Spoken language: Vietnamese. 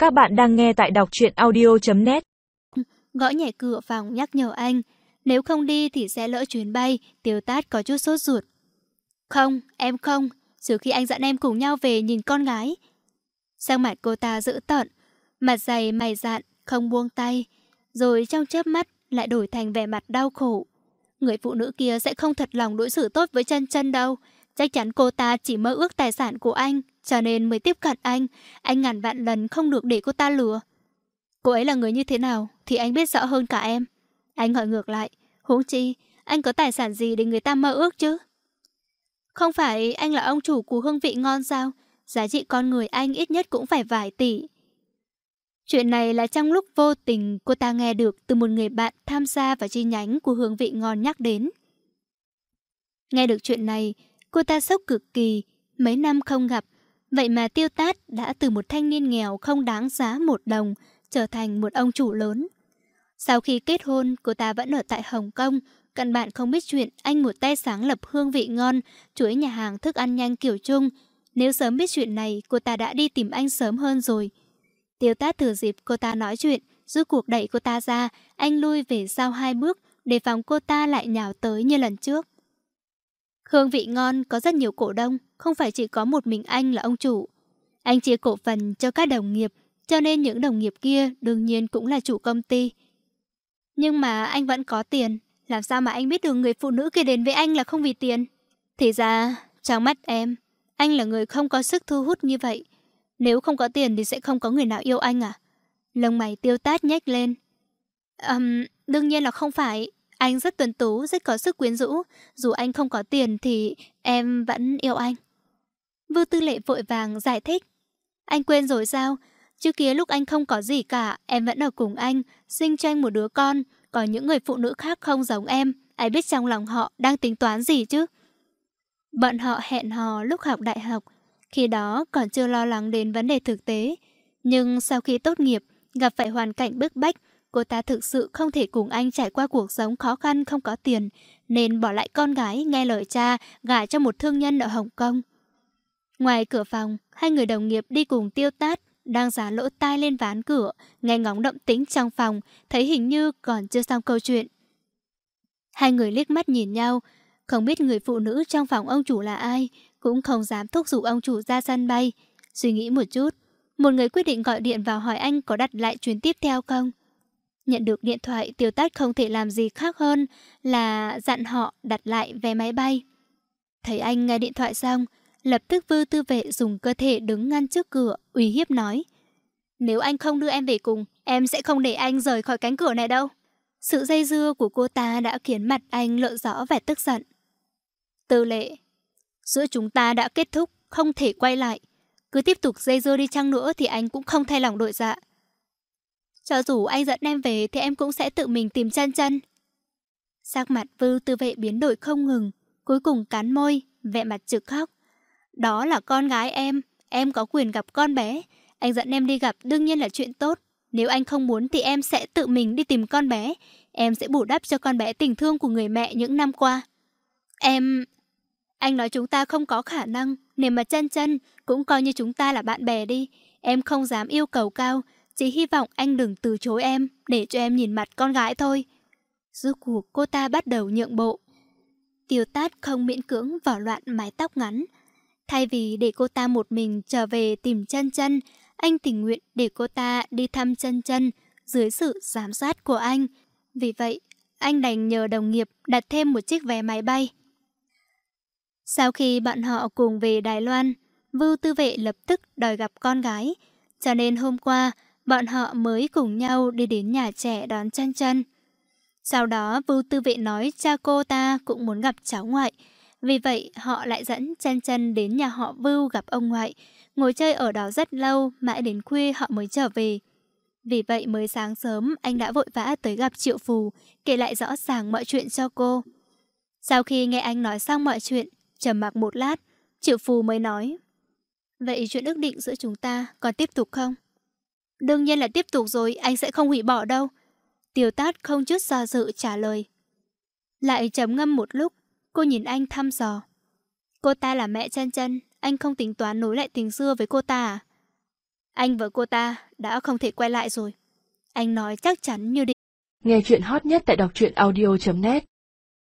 Các bạn đang nghe tại đọc truyện audio.net. Gõ nhẹ cửa phòng nhắc nhở anh. Nếu không đi thì sẽ lỡ chuyến bay. Tiêu Tát có chút sốt ruột. Không, em không. Trừ khi anh dẫn em cùng nhau về nhìn con gái. Sang mặt cô ta dữ tợn, mặt dày mày dạn, không buông tay. Rồi trong chớp mắt lại đổi thành vẻ mặt đau khổ. Người phụ nữ kia sẽ không thật lòng đối xử tốt với Chân Chân đâu. Chắc chắn cô ta chỉ mơ ước tài sản của anh, cho nên mới tiếp cận anh. Anh ngàn vạn lần không được để cô ta lừa. Cô ấy là người như thế nào thì anh biết rõ hơn cả em. Anh hỏi ngược lại, huống chi anh có tài sản gì để người ta mơ ước chứ? Không phải anh là ông chủ của hương vị ngon sao? Giá trị con người anh ít nhất cũng phải vài tỷ. Chuyện này là trong lúc vô tình cô ta nghe được từ một người bạn tham gia vào chi nhánh của hương vị ngon nhắc đến. Nghe được chuyện này, cô ta sốc cực kỳ. Mấy năm không gặp, vậy mà Tiêu Tát đã từ một thanh niên nghèo không đáng giá một đồng trở thành một ông chủ lớn. Sau khi kết hôn, cô ta vẫn ở tại Hồng Kông. Căn bản không biết chuyện anh một tay sáng lập hương vị ngon, chuỗi nhà hàng thức ăn nhanh kiểu Trung. Nếu sớm biết chuyện này, cô ta đã đi tìm anh sớm hơn rồi. Tiêu Tát thừa dịp cô ta nói chuyện, rút cuộc đẩy cô ta ra, anh lui về sau 2 bước, đề phòng cô ta lại nhào tới như lần trước. Hương vị ngon có rất nhiều cổ đông, không phải chỉ có một mình anh là ông chủ. Anh chia cổ phần cho các đồng nghiệp, cho nên những đồng nghiệp kia đương nhiên cũng là chủ công ty. Nhưng mà anh vẫn có tiền, làm sao mà anh biết được người phụ nữ kia đến với anh là không vì tiền? Thì ra, trong mắt em, anh là người không có sức thu hút như vậy. Nếu không có tiền thì sẽ không có người nào yêu anh à? Lông mày Tiêu Tát nhếch lên. Đương nhiên là không phải. Anh rất tuấn tú, rất có sức quyến rũ. Dù anh không có tiền thì em vẫn yêu anh. Vưu Tư Lệ vội vàng giải thích. Anh quên rồi sao? Trước kia lúc anh không có gì cả, em vẫn ở cùng anh, sinh cho anh một đứa con. Còn những người phụ nữ khác không giống em, ai biết trong lòng họ đang tính toán gì chứ? Bọn họ hẹn hò lúc học đại học, khi đó còn chưa lo lắng đến vấn đề thực tế. Nhưng sau khi tốt nghiệp, gặp phải hoàn cảnh bức bách, cô ta thực sự không thể cùng anh trải qua cuộc sống khó khăn không có tiền, nên bỏ lại con gái nghe lời cha, gả cho một thương nhân ở Hồng Kông. Ngoài cửa phòng, hai người đồng nghiệp đi cùng Tiêu Tát đang dán lỗ tai lên ván cửa, nghe ngóng động tĩnh trong phòng, thấy hình như còn chưa xong câu chuyện. Hai người liếc mắt nhìn nhau, không biết người phụ nữ trong phòng ông chủ là ai, cũng không dám thúc giục ông chủ ra sân bay. Suy nghĩ một chút, một người quyết định gọi điện vào hỏi anh có đặt lại chuyến tiếp theo không. Nhận được điện thoại, Tiêu Tát không thể làm gì khác hơn là dặn họ đặt lại vé máy bay. Thấy anh nghe điện thoại xong, lập tức Vưu Tư Vệ dùng cơ thể đứng ngăn trước cửa, uy hiếp nói. Nếu anh không đưa em về cùng, em sẽ không để anh rời khỏi cánh cửa này đâu. Sự dây dưa của cô ta đã khiến mặt anh lộ rõ vẻ tức giận. Tư Lệ, giữa chúng ta đã kết thúc, không thể quay lại. Cứ tiếp tục dây dưa đi chăng nữa thì anh cũng không thay lòng đổi dạ. Cho dù anh dẫn em về thì em cũng sẽ tự mình tìm Chân Chân. Sắc mặt Vưu Tư Vệ biến đổi không ngừng, cuối cùng cắn môi, vẻ mặt trực khóc. Đó là con gái em có quyền gặp con bé. Anh dẫn em đi gặp đương nhiên là chuyện tốt. Nếu anh không muốn thì em sẽ tự mình đi tìm con bé. Em sẽ bù đắp cho con bé tình thương của người mẹ những năm qua. Anh nói chúng ta không có khả năng. Nếu mà Chân Chân cũng coi như chúng ta là bạn bè đi. Em không dám yêu cầu cao, chỉ hy vọng anh đừng từ chối em, để cho em nhìn mặt con gái thôi. Rốt cuộc cô ta bắt đầu nhượng bộ. Tiêu Tát không miễn cưỡng vỏ loạn mái tóc ngắn. Thay vì để cô ta một mình trở về tìm Chân Chân, anh tình nguyện để cô ta đi thăm Chân Chân dưới sự giám sát của anh. Vì vậy, anh đành nhờ đồng nghiệp đặt thêm một chiếc vé máy bay. Sau khi bọn họ cùng về Đài Loan, Vưu Tư Vệ lập tức đòi gặp con gái. Cho nên hôm qua, bọn họ mới cùng nhau đi đến nhà trẻ đón Chân Chân. Sau đó, Vưu Tư Vệ nói cha cô ta cũng muốn gặp cháu ngoại. Vì vậy, họ lại dẫn Chân Chân đến nhà họ Vưu gặp ông ngoại. Ngồi chơi ở đó rất lâu, mãi đến khuya họ mới trở về. Vì vậy mới sáng sớm, anh đã vội vã tới gặp Triệu Phù, kể lại rõ ràng mọi chuyện cho cô. Sau khi nghe anh nói xong mọi chuyện, trầm mặc một lát, Triệu Phù mới nói. Vậy chuyện ước định giữa chúng ta còn tiếp tục không? Đương nhiên là tiếp tục rồi, anh sẽ không hủy bỏ đâu. Tiêu Tát không chút do dự trả lời. Lại trầm ngâm một lúc, cô nhìn anh thăm dò. Cô ta là mẹ Chân Chân, anh không tính toán nối lại tình xưa với cô ta à? Anh và cô ta đã không thể quay lại rồi. Anh nói chắc chắn như định. Nghe chuyện hot nhất tại đọc truyện audio.net